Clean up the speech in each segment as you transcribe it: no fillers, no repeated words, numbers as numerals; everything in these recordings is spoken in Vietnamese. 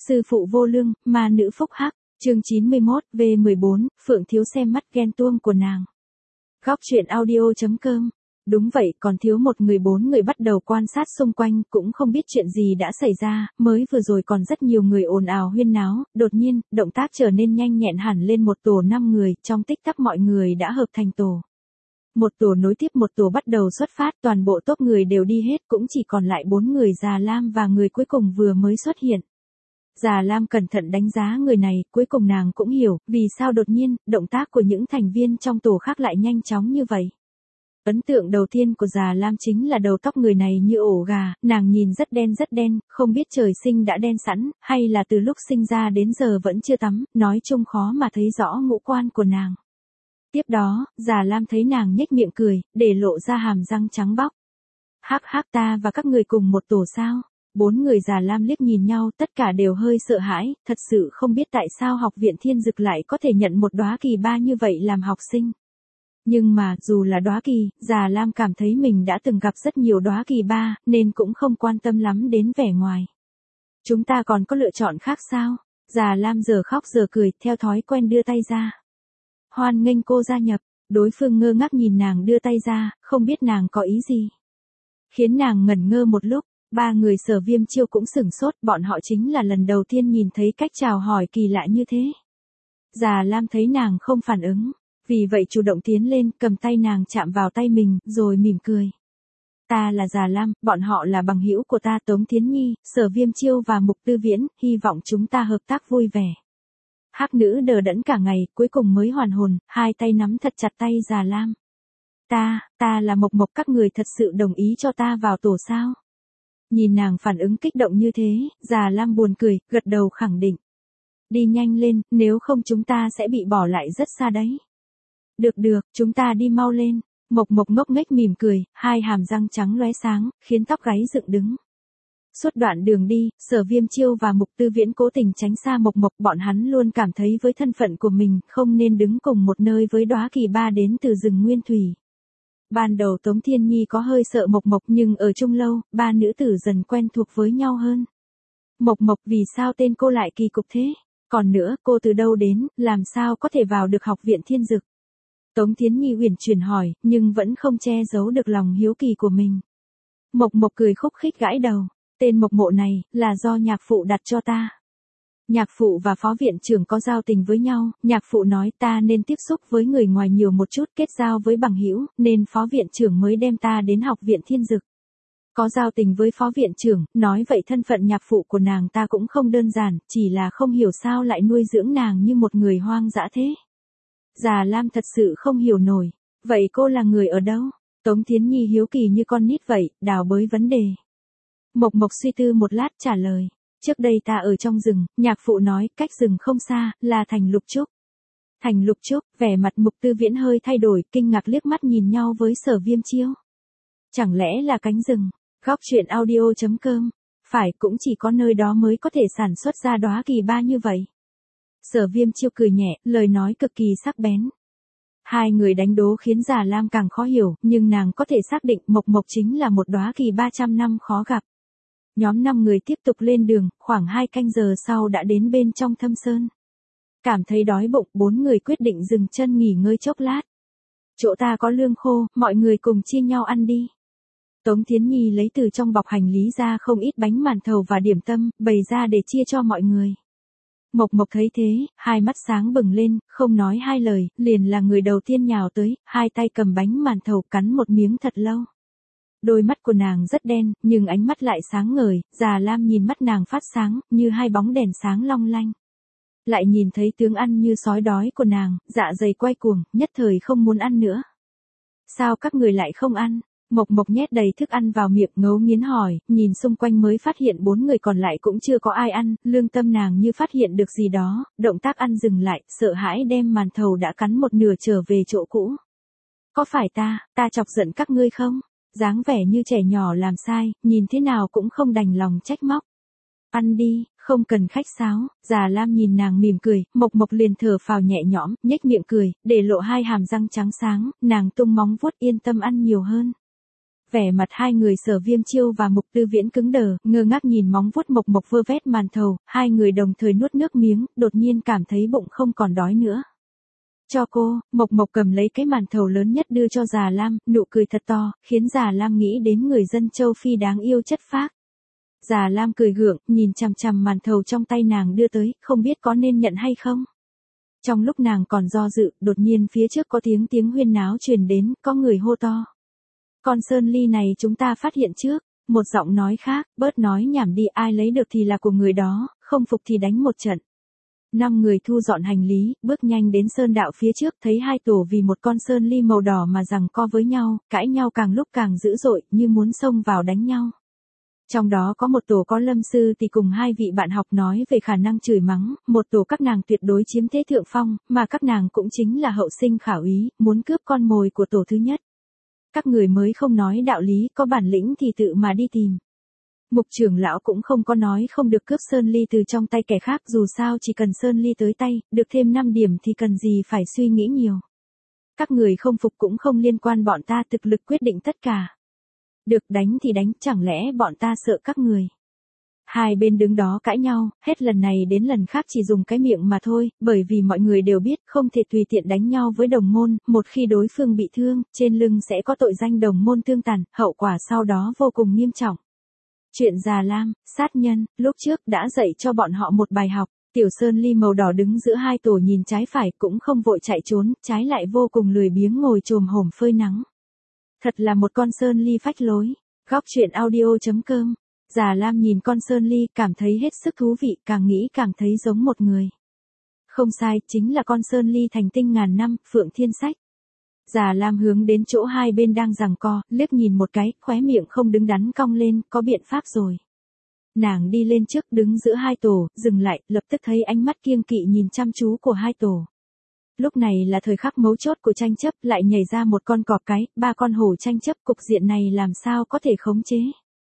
Sư phụ vô lương, ma nữ phúc hắc, chương 91, V14, Phượng thiếu xem mắt ghen tuông của nàng. Góc truyện audio.com. Đúng vậy, còn thiếu một người, bốn người bắt đầu quan sát xung quanh, cũng không biết chuyện gì đã xảy ra, mới vừa rồi còn rất nhiều người ồn ào huyên náo, đột nhiên, động tác trở nên nhanh nhẹn hẳn lên, một tổ 5 người, trong tích tắc mọi người đã hợp thành tổ. Một tổ nối tiếp một tổ bắt đầu xuất phát, toàn bộ tốp người đều đi hết, cũng chỉ còn lại 4 người Già Lam và người cuối cùng vừa mới xuất hiện. Già Lam cẩn thận đánh giá người này, cuối cùng nàng cũng hiểu, vì sao đột nhiên, động tác của những thành viên trong tổ khác lại nhanh chóng như vậy. Ấn tượng đầu tiên của Già Lam chính là đầu tóc người này như ổ gà, nàng nhìn rất đen, không biết trời sinh đã đen sẵn, hay là từ lúc sinh ra đến giờ vẫn chưa tắm, nói chung khó mà thấy rõ ngũ quan của nàng. Tiếp đó, Già Lam thấy nàng nhếch miệng cười, để lộ ra hàm răng trắng bóc. Hắc hắc, ta và các người cùng một tổ sao? 4 người Già Lam liếc nhìn nhau, tất cả đều hơi sợ hãi, thật sự không biết tại sao học viện Thiên Dực lại có thể nhận một đóa kỳ ba như vậy làm học sinh. Nhưng mà, dù là đóa kỳ, Già Lam cảm thấy mình đã từng gặp rất nhiều đóa kỳ ba, nên cũng không quan tâm lắm đến vẻ ngoài. Chúng ta còn có lựa chọn khác sao? Già Lam giờ khóc giờ cười, theo thói quen đưa tay ra. Hoan nghênh cô gia nhập, đối phương ngơ ngác nhìn nàng đưa tay ra, không biết nàng có ý gì. Khiến nàng ngẩn ngơ một lúc. 3 người Sở Viêm Chiêu cũng sửng sốt, bọn họ chính là lần đầu tiên nhìn thấy cách chào hỏi kỳ lạ như thế. Già Lam thấy nàng không phản ứng, vì vậy chủ động tiến lên, cầm tay nàng chạm vào tay mình, rồi mỉm cười. Ta là Già Lam, bọn họ là bằng hữu của ta, Tống Thiến Nhi, Sở Viêm Chiêu và Mục Tư Viễn, hy vọng chúng ta hợp tác vui vẻ. Hắc nữ đờ đẫn cả ngày, cuối cùng mới hoàn hồn, hai tay nắm thật chặt tay Già Lam. Ta là Mộc Mộc, các người thật sự đồng ý cho ta vào tổ sao? Nhìn nàng phản ứng kích động như thế, Già Lam buồn cười, gật đầu khẳng định. Đi nhanh lên, nếu không chúng ta sẽ bị bỏ lại rất xa đấy. Được, chúng ta đi mau lên. Mộc Mộc ngốc nghếch mỉm cười, hai hàm răng trắng lóe sáng, khiến tóc gáy dựng đứng. Suốt đoạn đường đi, Sở Viêm Chiêu và Mục Tư Viễn cố tình tránh xa Mộc Mộc, bọn hắn luôn cảm thấy với thân phận của mình, không nên đứng cùng một nơi với đóa kỳ ba đến từ rừng Nguyên Thủy. Ban đầu Tống Thiên Nhi có hơi sợ Mộc Mộc, nhưng ở chung lâu, ba nữ tử dần quen thuộc với nhau hơn. Mộc Mộc, vì sao tên cô lại kỳ cục thế? Còn nữa, cô từ đâu đến, làm sao có thể vào được học viện Thiên Dực? Tống Thiên Nhi uyển chuyển hỏi, nhưng vẫn không che giấu được lòng hiếu kỳ của mình. Mộc Mộc cười khúc khích gãi đầu, tên Mộc Mộ này, là do nhạc phụ đặt cho ta. Nhạc phụ và phó viện trưởng có giao tình với nhau, nhạc phụ nói ta nên tiếp xúc với người ngoài nhiều một chút, kết giao với bằng hữu, nên phó viện trưởng mới đem ta đến học viện Thiên Dực. Có giao tình với phó viện trưởng, nói vậy thân phận nhạc phụ của nàng ta cũng không đơn giản, chỉ là không hiểu sao lại nuôi dưỡng nàng như một người hoang dã thế. Già Lam thật sự không hiểu nổi, vậy cô là người ở đâu? Tống Thiến Nhi hiếu kỳ như con nít vậy, đào bới vấn đề. Mộc Mộc suy tư một lát trả lời. Trước đây ta ở trong rừng, nhạc phụ nói, cách rừng không xa, là thành Lục Trúc. Thành Lục Trúc, vẻ mặt Mục Tư Viễn hơi thay đổi, kinh ngạc liếc mắt nhìn nhau với Sở Viêm Chiêu. Chẳng lẽ là cánh rừng? Góc truyện audio.com. Phải, cũng chỉ có nơi đó mới có thể sản xuất ra đóa kỳ ba như vậy. Sở Viêm Chiêu cười nhẹ, lời nói cực kỳ sắc bén. Hai người đánh đố khiến Già Lam càng khó hiểu, nhưng nàng có thể xác định Mộc Mộc chính là một đóa kỳ 300 năm khó gặp. Nhóm 5 người tiếp tục lên đường, khoảng 2 canh giờ sau đã đến bên trong thâm sơn. Cảm thấy đói bụng, 4 người quyết định dừng chân nghỉ ngơi chốc lát. Chỗ ta có lương khô, mọi người cùng chia nhau ăn đi. Tống Thiến Nhi lấy từ trong bọc hành lý ra không ít bánh màn thầu và điểm tâm, bày ra để chia cho mọi người. Mộc Mộc thấy thế, hai mắt sáng bừng lên, không nói hai lời, liền là người đầu tiên nhào tới, hai tay cầm bánh màn thầu cắn một miếng thật lâu. Đôi mắt của nàng rất đen, nhưng ánh mắt lại sáng ngời, Già Lam nhìn mắt nàng phát sáng, như hai bóng đèn sáng long lanh. Lại nhìn thấy tướng ăn như sói đói của nàng, dạ dày quay cuồng, nhất thời không muốn ăn nữa. Sao các người lại không ăn? Mộc Mộc nhét đầy thức ăn vào miệng ngấu nghiến hỏi, nhìn xung quanh mới phát hiện 4 người còn lại cũng chưa có ai ăn, lương tâm nàng như phát hiện được gì đó, động tác ăn dừng lại, sợ hãi đem màn thầu đã cắn một nửa trở về chỗ cũ. Có phải ta chọc giận các ngươi không? Dáng vẻ như trẻ nhỏ làm sai, nhìn thế nào cũng không đành lòng trách móc. Ăn đi, không cần khách sáo. Già Lam nhìn nàng mỉm cười, Mộc Mộc liền thở phào nhẹ nhõm, nhếch miệng cười, để lộ hai hàm răng trắng sáng, nàng tung móng vuốt yên tâm ăn nhiều hơn. Vẻ mặt hai người Sở Viêm Chiêu và Mục Tư Viễn cứng đờ, ngơ ngác nhìn móng vuốt Mộc Mộc vơ vét màn thầu, hai người đồng thời nuốt nước miếng, đột nhiên cảm thấy bụng không còn đói nữa. Cho cô, Mộc Mộc cầm lấy cái màn thầu lớn nhất đưa cho Già Lam, nụ cười thật to, khiến Già Lam nghĩ đến người dân châu Phi đáng yêu chất phác. Già Lam cười gượng, nhìn chằm chằm màn thầu trong tay nàng đưa tới, không biết có nên nhận hay không. Trong lúc nàng còn do dự, đột nhiên phía trước có tiếng huyên náo truyền đến, có người hô to. Con sơn ly này chúng ta phát hiện trước, một giọng nói khác, bớt nói nhảm đi, ai lấy được thì là của người đó, không phục thì đánh một trận. 5 người thu dọn hành lý, bước nhanh đến sơn đạo phía trước, thấy hai tổ vì một con sơn ly màu đỏ mà giằng co với nhau, cãi nhau càng lúc càng dữ dội, như muốn xông vào đánh nhau. Trong đó có một tổ có Lâm Sư thì cùng hai vị bạn học nói về khả năng chửi mắng, một tổ các nàng tuyệt đối chiếm thế thượng phong, mà các nàng cũng chính là hậu sinh khả úy, muốn cướp con mồi của tổ thứ nhất. Các người mới không nói đạo lý, có bản lĩnh thì tự mà đi tìm. Mục trưởng lão cũng không có nói không được cướp sơn ly từ trong tay kẻ khác, dù sao chỉ cần sơn ly tới tay, được thêm 5 điểm thì cần gì phải suy nghĩ nhiều. Các người không phục cũng không liên quan, bọn ta thực lực quyết định tất cả. Được đánh thì đánh, chẳng lẽ bọn ta sợ các người. Hai bên đứng đó cãi nhau, hết lần này đến lần khác chỉ dùng cái miệng mà thôi, bởi vì mọi người đều biết không thể tùy tiện đánh nhau với đồng môn, một khi đối phương bị thương, trên lưng sẽ có tội danh đồng môn thương tàn, hậu quả sau đó vô cùng nghiêm trọng. Chuyện Già Lam, sát nhân, lúc trước đã dạy cho bọn họ một bài học. Tiểu sơn ly màu đỏ đứng giữa hai tổ nhìn trái phải cũng không vội chạy trốn, trái lại vô cùng lười biếng ngồi chồm hổm phơi nắng. Thật là một con sơn ly phách lối. Góc truyện audio.com. Già Lam nhìn con sơn ly, cảm thấy hết sức thú vị, càng nghĩ càng thấy giống một người. Không sai, chính là con sơn ly thành tinh ngàn năm, Phượng Thiên Sách. Già Lam hướng đến chỗ hai bên đang giằng co, liếc nhìn một cái, khóe miệng không đứng đắn cong lên, có biện pháp rồi. Nàng đi lên trước, đứng giữa hai tổ, dừng lại, lập tức thấy ánh mắt kiêng kỵ nhìn chăm chú của hai tổ. Lúc này là thời khắc mấu chốt của tranh chấp, lại nhảy ra một con cọp cái, 3 con hổ tranh chấp, cục diện này làm sao có thể khống chế.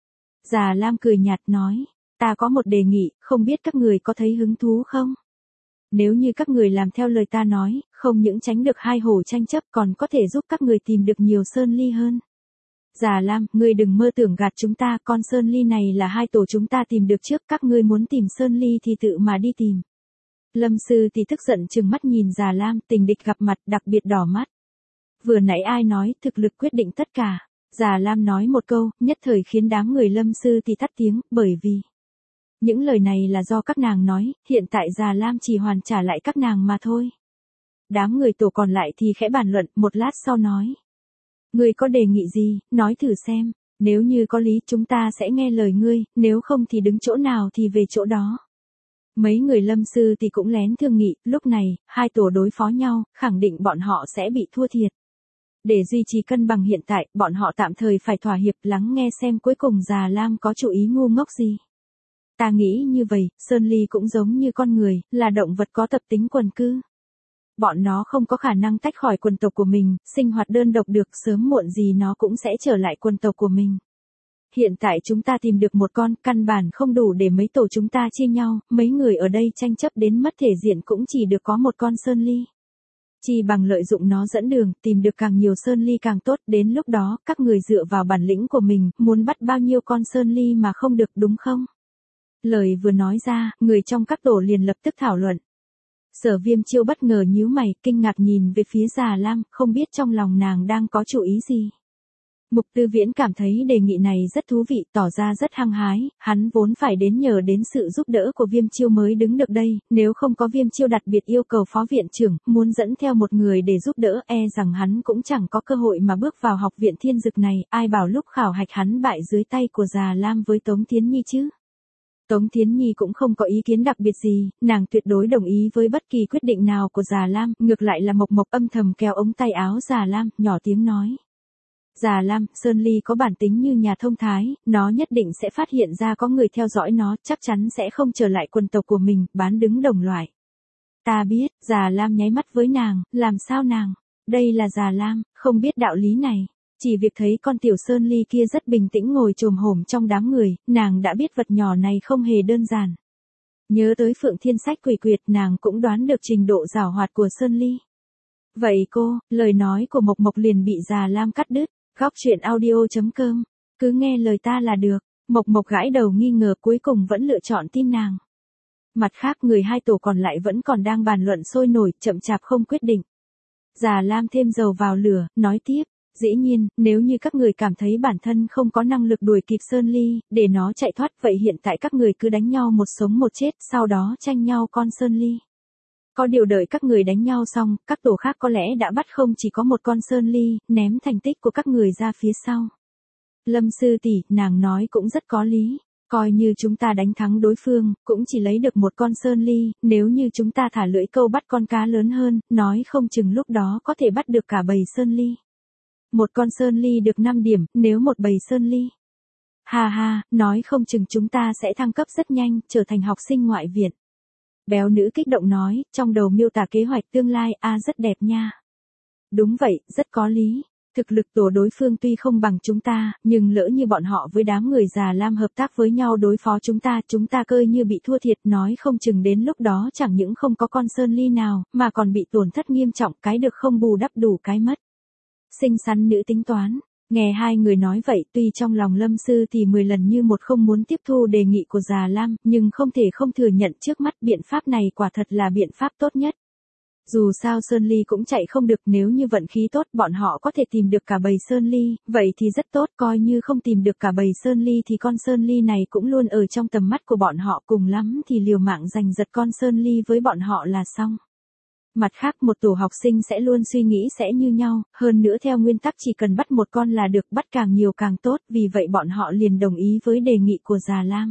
Già Lam cười nhạt nói, ta có một đề nghị, không biết các người có thấy hứng thú không? Nếu như các người làm theo lời ta nói, không những tránh được 2 hổ tranh chấp còn có thể giúp các người tìm được nhiều sơn ly hơn. Già Lam, ngươi đừng mơ tưởng gạt chúng ta, con sơn ly này là 2 tổ chúng ta tìm được trước, các ngươi muốn tìm sơn ly thì tự mà đi tìm. Lâm Sư thì tức giận trừng mắt nhìn Già Lam, tình địch gặp mặt đặc biệt đỏ mắt. Vừa nãy ai nói thực lực quyết định tất cả. Già Lam nói một câu, nhất thời khiến đám người Lâm Sư thì tắt tiếng, bởi vì những lời này là do các nàng nói, hiện tại Già Lam chỉ hoàn trả lại các nàng mà thôi. Đám người tổ còn lại thì khẽ bàn luận, một lát sau nói. Ngươi có đề nghị gì, nói thử xem, nếu như có lý chúng ta sẽ nghe lời ngươi, nếu không thì đứng chỗ nào thì về chỗ đó. Mấy người Lâm Sư thì cũng lén thương nghị, lúc này, 2 tổ đối phó nhau, khẳng định bọn họ sẽ bị thua thiệt. Để duy trì cân bằng hiện tại, bọn họ tạm thời phải thỏa hiệp, lắng nghe xem cuối cùng Già Lam có chủ ý ngu ngốc gì. Ta nghĩ như vậy, sơn ly cũng giống như con người, là động vật có tập tính quần cư. Bọn nó không có khả năng tách khỏi quần tộc của mình, sinh hoạt đơn độc được, sớm muộn gì nó cũng sẽ trở lại quần tộc của mình. Hiện tại chúng ta tìm được một con, căn bản không đủ để mấy tổ chúng ta chia nhau, mấy người ở đây tranh chấp đến mất thể diện cũng chỉ được có một con sơn ly. Chỉ bằng lợi dụng nó dẫn đường, tìm được càng nhiều sơn ly càng tốt, đến lúc đó, các người dựa vào bản lĩnh của mình, muốn bắt bao nhiêu con sơn ly mà không được, đúng không? Lời vừa nói ra, người trong các tổ liền lập tức thảo luận. Sở Viêm Chiêu bất ngờ nhíu mày, kinh ngạc nhìn về phía Già Lam, không biết trong lòng nàng đang có chủ ý gì. Mục Tư Viễn cảm thấy đề nghị này rất thú vị, tỏ ra rất hăng hái, hắn vốn phải đến nhờ đến sự giúp đỡ của Viêm Chiêu mới đứng được đây, nếu không có Viêm Chiêu đặc biệt yêu cầu phó viện trưởng, muốn dẫn theo một người để giúp đỡ, rằng hắn cũng chẳng có cơ hội mà bước vào học viện thiên dực này, ai bảo lúc khảo hạch hắn bại dưới tay của Già Lam với Tống Thiến Nhi chứ. Tống Thiến Nhi cũng không có ý kiến đặc biệt gì, nàng tuyệt đối đồng ý với bất kỳ quyết định nào của Già Lam, ngược lại là Mộc Mộc âm thầm kéo ống tay áo Già Lam, nhỏ tiếng nói. Già Lam, sơn ly có bản tính như nhà thông thái, nó nhất định sẽ phát hiện ra có người theo dõi nó, chắc chắn sẽ không trở lại quần tộc của mình, bán đứng đồng loại. Ta biết, Già Lam nháy mắt với nàng, làm sao nàng? Đây là Già Lam, không biết đạo lý này. Chỉ việc thấy con tiểu sơn ly kia rất bình tĩnh ngồi chồm hổm trong đám người, nàng đã biết vật nhỏ này không hề đơn giản. Nhớ tới Phượng Thiên Sách quỷ quyệt, nàng cũng đoán được trình độ giảo hoạt của sơn ly. Vậy cô, lời nói của Mộc Mộc liền bị Già Lam cắt đứt. Góc truyện audio.com. Cứ nghe lời ta là được. Mộc Mộc gãi đầu nghi ngờ cuối cùng vẫn lựa chọn tin nàng. Mặt khác người hai tổ còn lại vẫn còn đang bàn luận sôi nổi, chậm chạp không quyết định. Già Lam thêm dầu vào lửa, nói tiếp. Dĩ nhiên, nếu như các người cảm thấy bản thân không có năng lực đuổi kịp Sơn Ly, để nó chạy thoát, vậy hiện tại các người cứ đánh nhau một sống một chết, sau đó tranh nhau con Sơn Ly. Có điều đợi các người đánh nhau xong, các tổ khác có lẽ đã bắt không chỉ có một con Sơn Ly, ném thành tích của các người ra phía sau. Lâm sư tỷ, nàng nói cũng rất có lý. Coi như chúng ta đánh thắng đối phương, cũng chỉ lấy được một con Sơn Ly, nếu như chúng ta thả lưỡi câu bắt con cá lớn hơn, nói không chừng lúc đó có thể bắt được cả bầy Sơn Ly. Một con Sơn Ly được 5 điểm, nếu một bầy Sơn Ly. Ha ha, nói không chừng chúng ta sẽ thăng cấp rất nhanh, trở thành học sinh ngoại viện. Béo nữ kích động nói, trong đầu miêu tả kế hoạch tương lai, rất đẹp nha. Đúng vậy, rất có lý. Thực lực tổ đối phương tuy không bằng chúng ta, nhưng lỡ như bọn họ với đám người già Lam hợp tác với nhau đối phó chúng ta coi như bị thua thiệt, nói không chừng đến lúc đó chẳng những không có con Sơn Ly nào, mà còn bị tổn thất nghiêm trọng, cái được không bù đắp đủ cái mất. Xinh xắn nữ tính toán. Nghe hai người nói vậy, tuy trong lòng Lâm sư thì 10 lần như một không muốn tiếp thu đề nghị của già Lam, nhưng không thể không thừa nhận trước mắt biện pháp này quả thật là biện pháp tốt nhất. Dù sao Sơn Ly cũng chạy không được, nếu như vận khí tốt bọn họ có thể tìm được cả bầy Sơn Ly, vậy thì rất tốt, coi như không tìm được cả bầy Sơn Ly thì con Sơn Ly này cũng luôn ở trong tầm mắt của bọn họ, cùng lắm thì liều mạng giành giật con Sơn Ly với bọn họ là xong. Mặt khác một tổ học sinh sẽ luôn suy nghĩ sẽ như nhau, hơn nữa theo nguyên tắc chỉ cần bắt một con là được, bắt càng nhiều càng tốt, vì vậy bọn họ liền đồng ý với đề nghị của già Lam.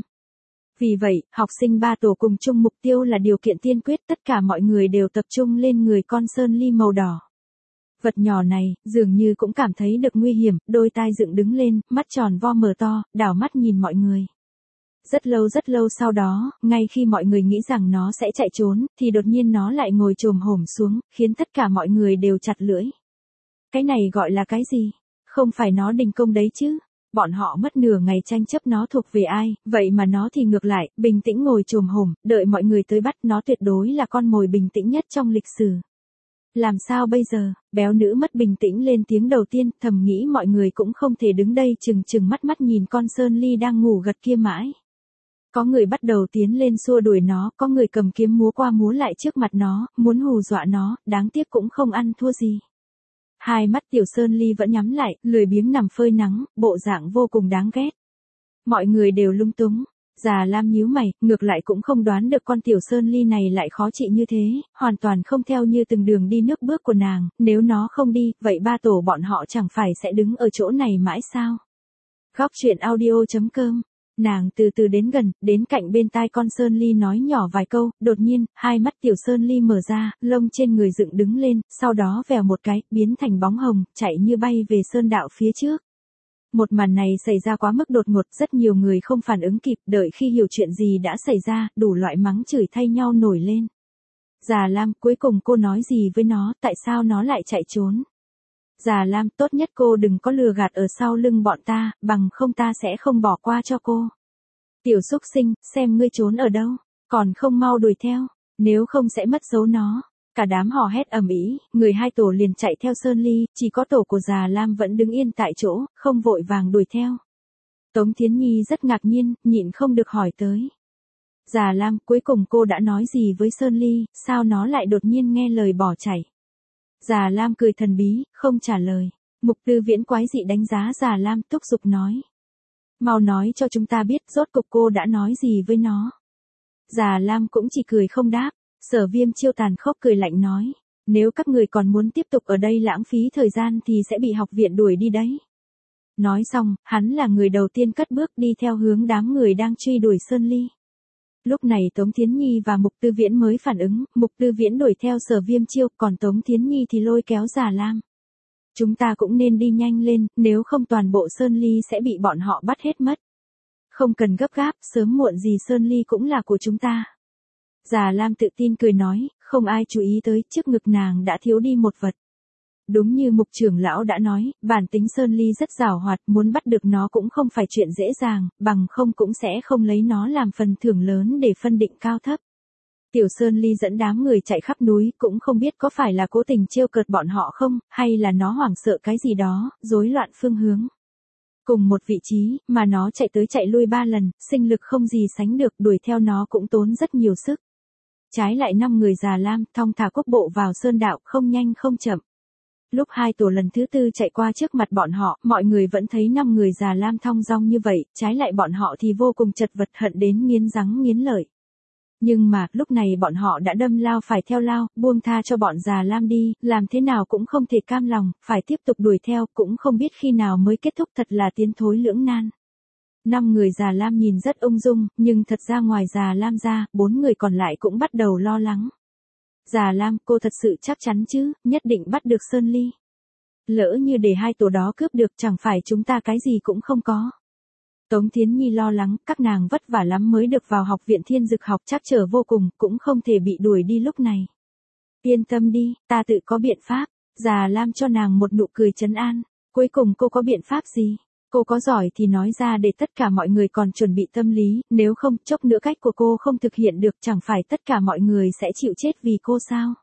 Vì vậy, học sinh ba tổ cùng chung mục tiêu là điều kiện tiên quyết, tất cả mọi người đều tập trung lên người con Sơn Ly màu đỏ. Vật nhỏ này, dường như cũng cảm thấy được nguy hiểm, đôi tai dựng đứng lên, mắt tròn vo mở to, đảo mắt nhìn mọi người. Rất lâu sau đó, ngay khi mọi người nghĩ rằng nó sẽ chạy trốn, thì đột nhiên nó lại ngồi chồm hổm xuống, khiến tất cả mọi người đều chặt lưỡi. Cái này gọi là cái gì? Không phải nó đình công đấy chứ? Bọn họ mất nửa ngày tranh chấp nó thuộc về ai, vậy mà nó thì ngược lại, bình tĩnh ngồi chồm hổm, đợi mọi người tới bắt, nó tuyệt đối là con mồi bình tĩnh nhất trong lịch sử. Làm sao bây giờ? Béo nữ mất bình tĩnh lên tiếng đầu tiên, thầm nghĩ mọi người cũng không thể đứng đây chừng mắt nhìn con Sơn Ly đang ngủ gật kia mãi. Có người bắt đầu tiến lên xua đuổi nó, có người cầm kiếm múa qua múa lại trước mặt nó, muốn hù dọa nó, đáng tiếc cũng không ăn thua gì. Hai mắt tiểu Sơn Ly vẫn nhắm lại, lười biếng nằm phơi nắng, bộ dạng vô cùng đáng ghét. Mọi người đều lung túng. Già Lam nhíu mày, ngược lại cũng không đoán được con tiểu Sơn Ly này lại khó trị như thế, hoàn toàn không theo như từng đường đi nước bước của nàng, nếu nó không đi, vậy ba tổ bọn họ chẳng phải sẽ đứng ở chỗ này mãi sao? Góc truyện audio.com. Nàng từ từ đến gần, đến cạnh bên tai con Sơn Ly nói nhỏ vài câu, đột nhiên, hai mắt tiểu Sơn Ly mở ra, lông trên người dựng đứng lên, sau đó vèo một cái, biến thành bóng hồng, chạy như bay về sơn đạo phía trước. Một màn này xảy ra quá mức đột ngột, rất nhiều người không phản ứng kịp, đợi khi hiểu chuyện gì đã xảy ra, đủ loại mắng chửi thay nhau nổi lên. Già Lam, cuối cùng cô nói gì với nó, tại sao nó lại chạy trốn? Già Lam, tốt nhất cô đừng có lừa gạt ở sau lưng bọn ta, bằng không ta sẽ không bỏ qua cho cô. Tiểu xúc sinh, xem ngươi trốn ở đâu, còn không mau đuổi theo, nếu không sẽ mất dấu nó. Cả đám hò hét ầm ĩ, người hai tổ liền chạy theo Sơn Ly, chỉ có tổ của già Lam vẫn đứng yên tại chỗ, không vội vàng đuổi theo. Tống Thiến Nhi rất ngạc nhiên, nhịn không được hỏi tới. Già Lam, cuối cùng cô đã nói gì với Sơn Ly, sao nó lại đột nhiên nghe lời bỏ chạy? Già Lam cười thần bí, không trả lời. Mục Tư Viễn quái dị đánh giá già Lam, thúc giục nói. Mau nói cho chúng ta biết rốt cục cô đã nói gì với nó. Già Lam cũng chỉ cười không đáp. Sở Viêm Chiêu tàn khốc cười lạnh nói. Nếu các người còn muốn tiếp tục ở đây lãng phí thời gian thì sẽ bị học viện đuổi đi đấy. Nói xong, hắn là người đầu tiên cất bước đi theo hướng đám người đang truy đuổi Sơn Ly. Lúc này Tống Thiến Nhi và Mục Tư Viễn mới phản ứng, Mục Tư Viễn đuổi theo Sở Viêm Chiêu, còn Tống Thiến Nhi thì lôi kéo Già Lam. Chúng ta cũng nên đi nhanh lên, nếu không toàn bộ Sơn Ly sẽ bị bọn họ bắt hết mất. Không cần gấp gáp, sớm muộn gì Sơn Ly cũng là của chúng ta. Già Lam tự tin cười nói, không ai chú ý tới, trước ngực nàng đã thiếu đi một vật. Đúng như Mục trưởng lão đã nói, bản tính Sơn Ly rất giàu hoạt, muốn bắt được nó cũng không phải chuyện dễ dàng, bằng không cũng sẽ không lấy nó làm phần thưởng lớn để phân định cao thấp. Tiểu Sơn Ly dẫn đám người chạy khắp núi, cũng không biết có phải là cố tình trêu cợt bọn họ không, hay là nó hoảng sợ cái gì đó, rối loạn phương hướng. Cùng một vị trí, mà nó chạy tới chạy lui 3 lần, sinh lực không gì sánh được, đuổi theo nó cũng tốn rất nhiều sức. Trái lại 5 người Già Lam, thong thả quốc bộ vào sơn đạo, không nhanh không chậm. Lúc hai tổ lần thứ tư chạy qua trước mặt bọn họ, mọi người vẫn thấy 5 người Già Lam thong dong như vậy, trái lại bọn họ thì vô cùng chật vật, hận đến nghiến răng nghiến lợi. Nhưng mà, lúc này bọn họ đã đâm lao phải theo lao, buông tha cho bọn Già Lam đi, làm thế nào cũng không thể cam lòng, phải tiếp tục đuổi theo, cũng không biết khi nào mới kết thúc, thật là tiến thối lưỡng nan. 5 người Già Lam nhìn rất ung dung, nhưng thật ra ngoài Già Lam ra, 4 người còn lại cũng bắt đầu lo lắng. Già Lam, cô thật sự chắc chắn chứ, nhất định bắt được Sơn Ly. Lỡ như để hai tổ đó cướp được, chẳng phải chúng ta cái gì cũng không có. Tống Thiến Nhi lo lắng, các nàng vất vả lắm mới được vào học viện Thiên Dực học, trắc trở vô cùng, cũng không thể bị đuổi đi lúc này. Yên tâm đi, ta tự có biện pháp. Già Lam cho nàng một nụ cười trấn an. Cuối cùng cô có biện pháp gì? Cô có giỏi thì nói ra để tất cả mọi người còn chuẩn bị tâm lý, nếu không, chốc nữa cách của cô không thực hiện được, chẳng phải tất cả mọi người sẽ chịu chết vì cô sao?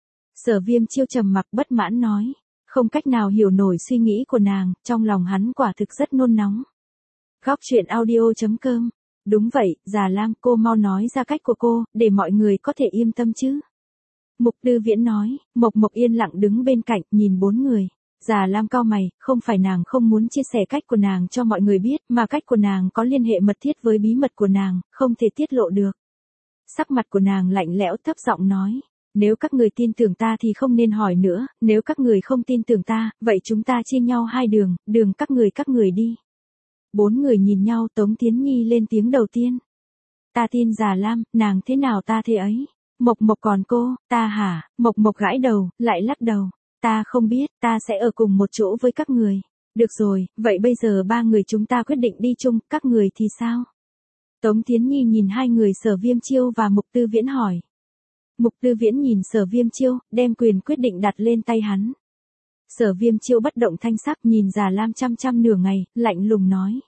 Sở Viêm Chiêu trầm mặc bất mãn nói, không cách nào hiểu nổi suy nghĩ của nàng, trong lòng hắn quả thực rất nôn nóng. Góc truyện audio.com. Đúng vậy, Già Lam, cô mau nói ra cách của cô, để mọi người có thể yên tâm chứ. Mục Tư Viễn nói, Mộc Mộc yên lặng đứng bên cạnh, nhìn 4 người. Già Lam cau mày, không phải nàng không muốn chia sẻ cách của nàng cho mọi người biết, mà cách của nàng có liên hệ mật thiết với bí mật của nàng, không thể tiết lộ được. Sắc mặt của nàng lạnh lẽo, thấp giọng nói, nếu các người tin tưởng ta thì không nên hỏi nữa, nếu các người không tin tưởng ta, vậy chúng ta chia nhau 2 đường, đường các người đi. 4 người nhìn nhau, Tống Thiến Nhi lên tiếng đầu tiên. Ta tin Già Lam, nàng thế nào ta thế ấy. Mộc Mộc còn cô, ta hả? Mộc Mộc gãi đầu, lại lắc đầu. Ta không biết, ta sẽ ở cùng một chỗ với các người. Được rồi, vậy bây giờ 3 người chúng ta quyết định đi chung, các người thì sao? Tống Thiến Nhi nhìn 2 người Sở Viêm Chiêu và Mục Tư Viễn hỏi. Mục Tư Viễn nhìn Sở Viêm Chiêu, đem quyền quyết định đặt lên tay hắn. Sở Viêm Chiêu bất động thanh sắc, nhìn Già Lam chăm nửa ngày, lạnh lùng nói.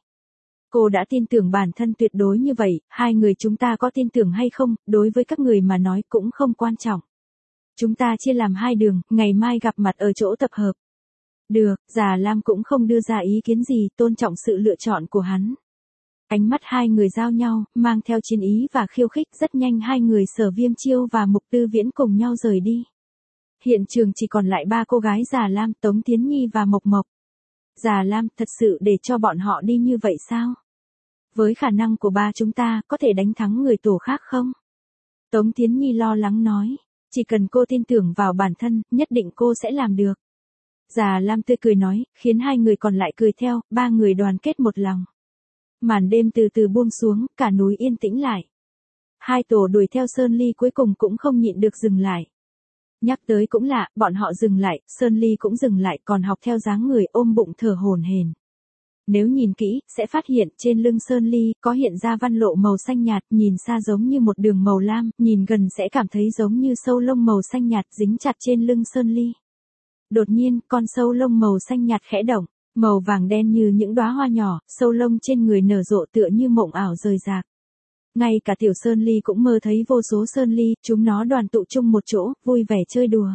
Cô đã tin tưởng bản thân tuyệt đối như vậy, 2 người chúng ta có tin tưởng hay không, đối với các người mà nói cũng không quan trọng. Chúng ta chia làm 2 đường, ngày mai gặp mặt ở chỗ tập hợp. Được, Già Lam cũng không đưa ra ý kiến gì, tôn trọng sự lựa chọn của hắn. Ánh mắt 2 người giao nhau, mang theo chiến ý và khiêu khích, rất nhanh 2 người Sở Viêm Chiêu và Mục Tư Viễn cùng nhau rời đi. Hiện trường chỉ còn lại 3 cô gái Già Lam, Tống Thiến Nhi và Mộc Mộc. Già Lam, thật sự để cho bọn họ đi như vậy sao? Với khả năng của ba chúng ta, có thể đánh thắng người tổ khác không? Tống Thiến Nhi lo lắng nói, chỉ cần cô tin tưởng vào bản thân, nhất định cô sẽ làm được. Già Lam tươi cười nói, khiến 2 người còn lại cười theo, 3 người đoàn kết một lòng. Màn đêm từ từ buông xuống, cả núi yên tĩnh lại. 2 tổ đuổi theo Sơn Ly cuối cùng cũng không nhịn được dừng lại. Nhắc tới cũng lạ, bọn họ dừng lại, Sơn Ly cũng dừng lại, còn học theo dáng người ôm bụng thở hổn hển. Nếu nhìn kỹ, sẽ phát hiện trên lưng Sơn Ly có hiện ra văn lộ màu xanh nhạt, nhìn xa giống như một đường màu lam, nhìn gần sẽ cảm thấy giống như sâu lông màu xanh nhạt dính chặt trên lưng Sơn Ly. Đột nhiên, con sâu lông màu xanh nhạt khẽ động, màu vàng đen như những đóa hoa nhỏ, sâu lông trên người nở rộ tựa như mộng ảo rời rạc. Ngay cả tiểu Sơn Ly cũng mơ thấy vô số Sơn Ly, chúng nó đoàn tụ chung một chỗ, vui vẻ chơi đùa.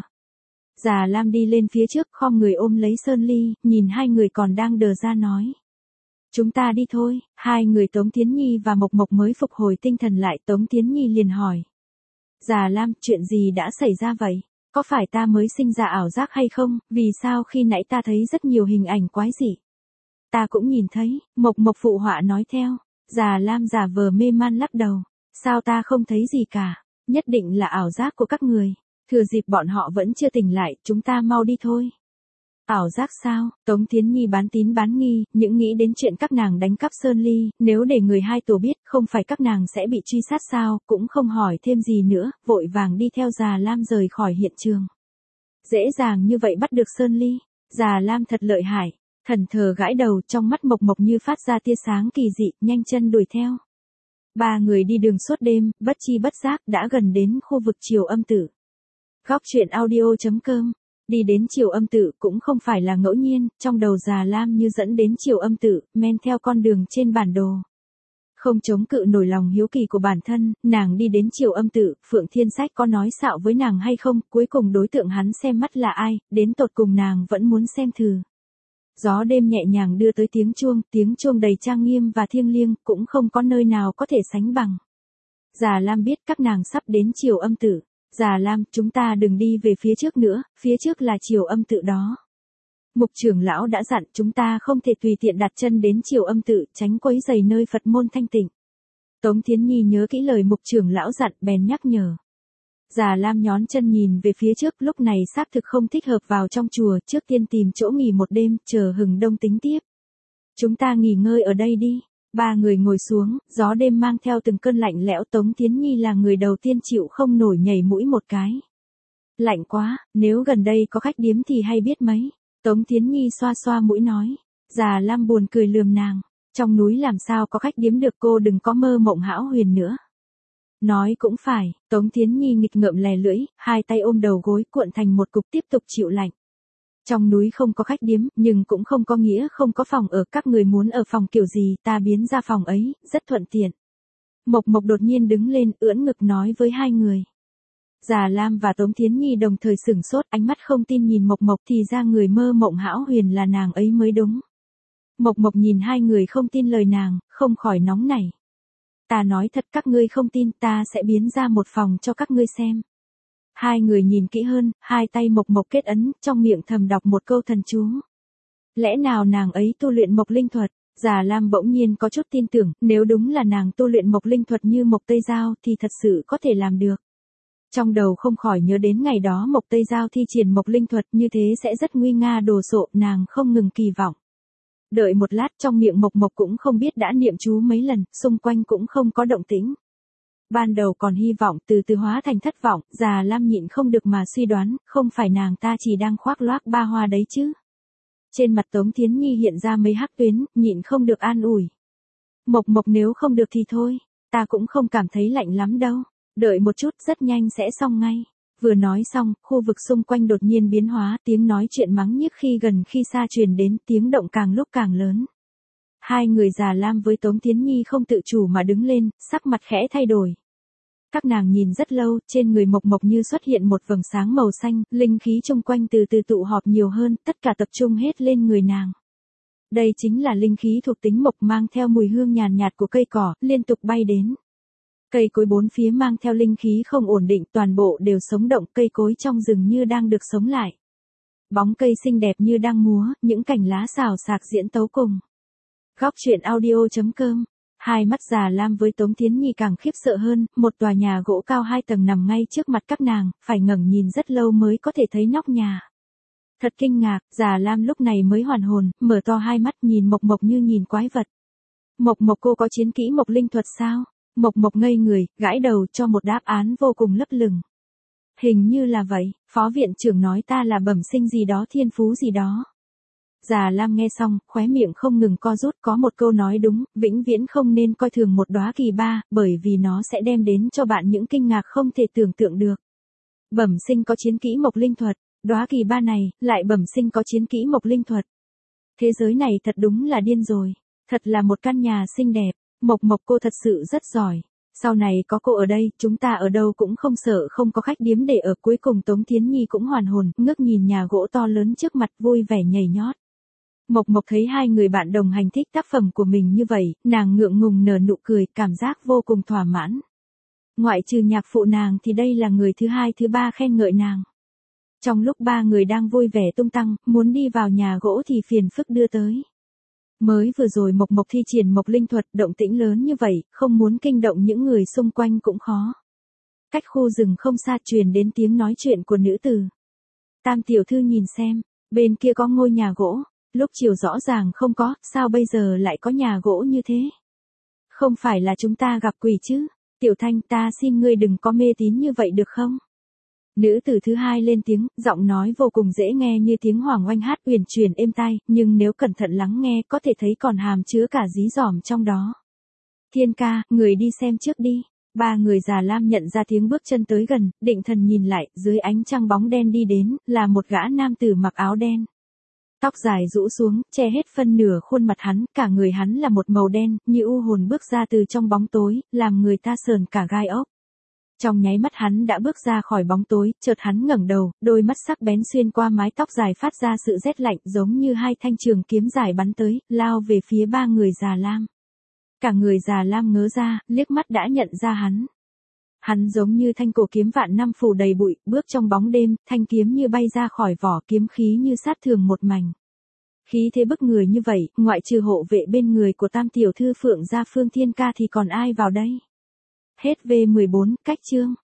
Già Lam đi lên phía trước, khom người ôm lấy Sơn Ly, nhìn 2 người còn đang đờ ra nói. Chúng ta đi thôi, 2 người Tống Thiến Nhi và Mộc Mộc mới phục hồi tinh thần lại, Tống Thiến Nhi liền hỏi. Già Lam, chuyện gì đã xảy ra vậy? Có phải ta mới sinh ra ảo giác hay không, vì sao khi nãy ta thấy rất nhiều hình ảnh quái dị? Ta cũng nhìn thấy, Mộc Mộc phụ họa nói theo. Già Lam giả vờ mê man lắc đầu. Sao ta không thấy gì cả? Nhất định là ảo giác của các người. Thừa dịp bọn họ vẫn chưa tỉnh lại, chúng ta mau đi thôi. Ảo giác sao? Tống Thiến Nhi bán tín bán nghi, những nghĩ đến chuyện các nàng đánh cắp Sơn Ly, nếu để người 2 tổ biết, không phải các nàng sẽ bị truy sát sao, cũng không hỏi thêm gì nữa, vội vàng đi theo Già Lam rời khỏi hiện trường. Dễ dàng như vậy bắt được Sơn Ly, Già Lam thật lợi hại. Thần thờ gãi đầu, trong mắt Mộc Mộc như phát ra tia sáng kỳ dị, nhanh chân đuổi theo. 3 người đi đường suốt đêm, bất chi bất giác đã gần đến khu vực Triều Âm Tự. Góc truyện audio.com. Đi đến Triều Âm Tự cũng không phải là ngẫu nhiên, trong đầu Già Lam như dẫn đến Triều Âm Tự, men theo con đường trên bản đồ. Không chống cự nổi lòng hiếu kỳ của bản thân, nàng đi đến Triều Âm Tự, Phượng Thiên Sách có nói xạo với nàng hay không, cuối cùng đối tượng hắn xem mắt là ai, đến tột cùng nàng vẫn muốn xem thử. Gió đêm nhẹ nhàng đưa tới tiếng chuông đầy trang nghiêm và thiêng liêng, cũng không có nơi nào có thể sánh bằng. Già Lam biết các nàng sắp đến Triều Âm Tự. Già Lam, chúng ta đừng đi về phía trước nữa, phía trước là Triều Âm Tự đó. Mục trưởng lão đã dặn chúng ta không thể tùy tiện đặt chân đến Triều Âm Tự, tránh quấy rầy nơi Phật môn thanh tịnh. Tống Thiến Nhi nhớ kỹ lời mục trưởng lão dặn bèn nhắc nhở. Già Lam nhón chân nhìn về phía trước, lúc này xác thực không thích hợp vào trong chùa, trước tiên tìm chỗ nghỉ một đêm, chờ hừng đông tính tiếp. Chúng ta nghỉ ngơi ở đây đi. Ba người ngồi xuống, gió đêm mang theo từng cơn lạnh lẽo, Tống Thiến Nhi là người đầu tiên chịu không nổi nhảy mũi một cái. Lạnh quá, nếu gần đây có khách điếm thì hay biết mấy. Tống Thiến Nhi xoa xoa mũi nói. Già Lam buồn cười lườm nàng. Trong núi làm sao có khách điếm được, cô đừng có mơ mộng hão huyền nữa. Nói cũng phải, Tống Thiến Nhi nghịch ngợm lè lưỡi, hai tay ôm đầu gối cuộn thành một cục tiếp tục chịu lạnh. Trong núi không có khách điếm, nhưng cũng không có nghĩa không có phòng ở, các người muốn ở phòng kiểu gì ta biến ra phòng ấy, rất thuận tiện. Mộc Mộc đột nhiên đứng lên, ưỡn ngực nói với hai người. Già Lam và Tống Thiến Nhi đồng thời sửng sốt, ánh mắt không tin nhìn Mộc Mộc, thì ra người mơ mộng hão huyền là nàng ấy mới đúng. Mộc Mộc nhìn hai người không tin lời nàng, không khỏi nóng nảy. Ta nói thật, các ngươi không tin, ta sẽ biến ra một phòng cho các ngươi xem. Hai người nhìn kỹ hơn, hai tay Mộc Mộc kết ấn, trong miệng thầm đọc một câu thần chú. Lẽ nào nàng ấy tu luyện Mộc Linh Thuật? Già Lam bỗng nhiên có chút tin tưởng, nếu đúng là nàng tu luyện Mộc Linh Thuật như Mộc Tây Giao thì thật sự có thể làm được. Trong đầu không khỏi nhớ đến ngày đó Mộc Tây Giao thi triển Mộc Linh Thuật, như thế sẽ rất nguy nga đồ sộ, nàng không ngừng kỳ vọng. Đợi một lát, trong miệng Mộc Mộc cũng không biết đã niệm chú mấy lần, xung quanh cũng không có động tĩnh. Ban đầu còn hy vọng, từ từ hóa thành thất vọng, Già Lam nhịn không được mà suy đoán, không phải nàng ta chỉ đang khoác loác ba hoa đấy chứ. Trên mặt Tống Thiến Nhi hiện ra mấy hắc tuyến, nhịn không được an ủi. Mộc Mộc nếu không được thì thôi, ta cũng không cảm thấy lạnh lắm đâu, đợi một chút rất nhanh sẽ xong ngay. Vừa nói xong, khu vực xung quanh đột nhiên biến hóa, tiếng nói chuyện mắng nhiếc khi gần khi xa truyền đến, tiếng động càng lúc càng lớn. Hai người Già Lam với Tống Thiến Nhi không tự chủ mà đứng lên, sắc mặt khẽ thay đổi. Các nàng nhìn rất lâu, trên người Mộc Mộc như xuất hiện một vầng sáng màu xanh, linh khí xung quanh từ từ tụ họp nhiều hơn, tất cả tập trung hết lên người nàng. Đây chính là linh khí thuộc tính mộc, mang theo mùi hương nhàn nhạt của cây cỏ, liên tục bay đến. Cây cối bốn phía mang theo linh khí không ổn định, toàn bộ đều sống động, cây cối trong rừng như đang được sống lại. Bóng cây xinh đẹp như đang múa, những cành lá xào xạc diễn tấu cùng. Góc truyện audio.com. Hai mắt Già Lam với Tống Thiến Nhi càng khiếp sợ hơn, một tòa nhà gỗ cao 2 tầng nằm ngay trước mặt các nàng, phải ngẩng nhìn rất lâu mới có thể thấy nóc nhà. Thật kinh ngạc, Già Lam lúc này mới hoàn hồn, mở to hai mắt nhìn Mộc Mộc như nhìn quái vật. Mộc Mộc, cô có chiến kỹ Mộc Linh Thuật sao? Mộc Mộc ngây người, gãi đầu cho một đáp án vô cùng lấp lửng. Hình như là vậy, phó viện trưởng nói ta là bẩm sinh gì đó, thiên phú gì đó. Già Lam nghe xong, khóe miệng không ngừng co rút, có một câu nói đúng, vĩnh viễn không nên coi thường một đóa kỳ ba, bởi vì nó sẽ đem đến cho bạn những kinh ngạc không thể tưởng tượng được. Bẩm sinh có chiến kỹ Mộc Linh Thuật, đóa kỳ ba này, lại bẩm sinh có chiến kỹ Mộc Linh Thuật. Thế giới này thật đúng là điên rồi, thật là một căn nhà xinh đẹp, Mộc Mộc cô thật sự rất giỏi. Sau này có cô ở đây, chúng ta ở đâu cũng không sợ không có khách điếm để ở. Cuối cùng Tống Thiến Nhi cũng hoàn hồn, ngước nhìn nhà gỗ to lớn trước mặt, vui vẻ nhảy nhót. Mộc Mộc thấy hai người bạn đồng hành thích tác phẩm của mình như vậy, nàng ngượng ngùng nở nụ cười, cảm giác vô cùng thỏa mãn. Ngoại trừ nhạc phụ nàng thì đây là người thứ hai thứ ba khen ngợi nàng. Trong lúc ba người đang vui vẻ tung tăng, muốn đi vào nhà gỗ thì phiền phức đưa tới. Mới vừa rồi Mộc Mộc thi triển Mộc Linh Thuật, động tĩnh lớn như vậy, không muốn kinh động những người xung quanh cũng khó. Cách khu rừng không xa truyền đến tiếng nói chuyện của nữ tử. Tam tiểu thư nhìn xem, bên kia có ngôi nhà gỗ, lúc chiều rõ ràng không có, sao bây giờ lại có nhà gỗ như thế? Không phải là chúng ta gặp quỷ chứ? Tiểu Thanh, ta xin ngươi đừng có mê tín như vậy được không? Nữ tử thứ hai lên tiếng, giọng nói vô cùng dễ nghe như tiếng hoàng oanh hát uyển chuyển êm tai, nhưng nếu cẩn thận lắng nghe có thể thấy còn hàm chứa cả dí dỏm trong đó. Thiên ca, người đi xem trước đi. Ba người Già Lam nhận ra tiếng bước chân tới gần, định thần nhìn lại, dưới ánh trăng bóng đen đi đến, là một gã nam tử mặc áo đen. Tóc dài rũ xuống, che hết phân nửa khuôn mặt hắn, cả người hắn là một màu đen, như u hồn bước ra từ trong bóng tối, làm người ta sờn cả gai ốc. Trong nháy mắt hắn đã bước ra khỏi bóng tối, chợt hắn ngẩng đầu, đôi mắt sắc bén xuyên qua mái tóc dài phát ra sự rét lạnh giống như hai thanh trường kiếm dài bắn tới, lao về phía ba người già lam. Cả người già lam ngớ ra, liếc mắt đã nhận ra hắn. Hắn giống như thanh cổ kiếm vạn năm phủ đầy bụi, bước trong bóng đêm, thanh kiếm như bay ra khỏi vỏ, kiếm khí như sát thường một mảnh. Khí thế bức người như vậy, ngoại trừ hộ vệ bên người của tam tiểu thư Phượng gia Phương Thiên Ca thì còn ai vào đây? Hết V14, cách chương.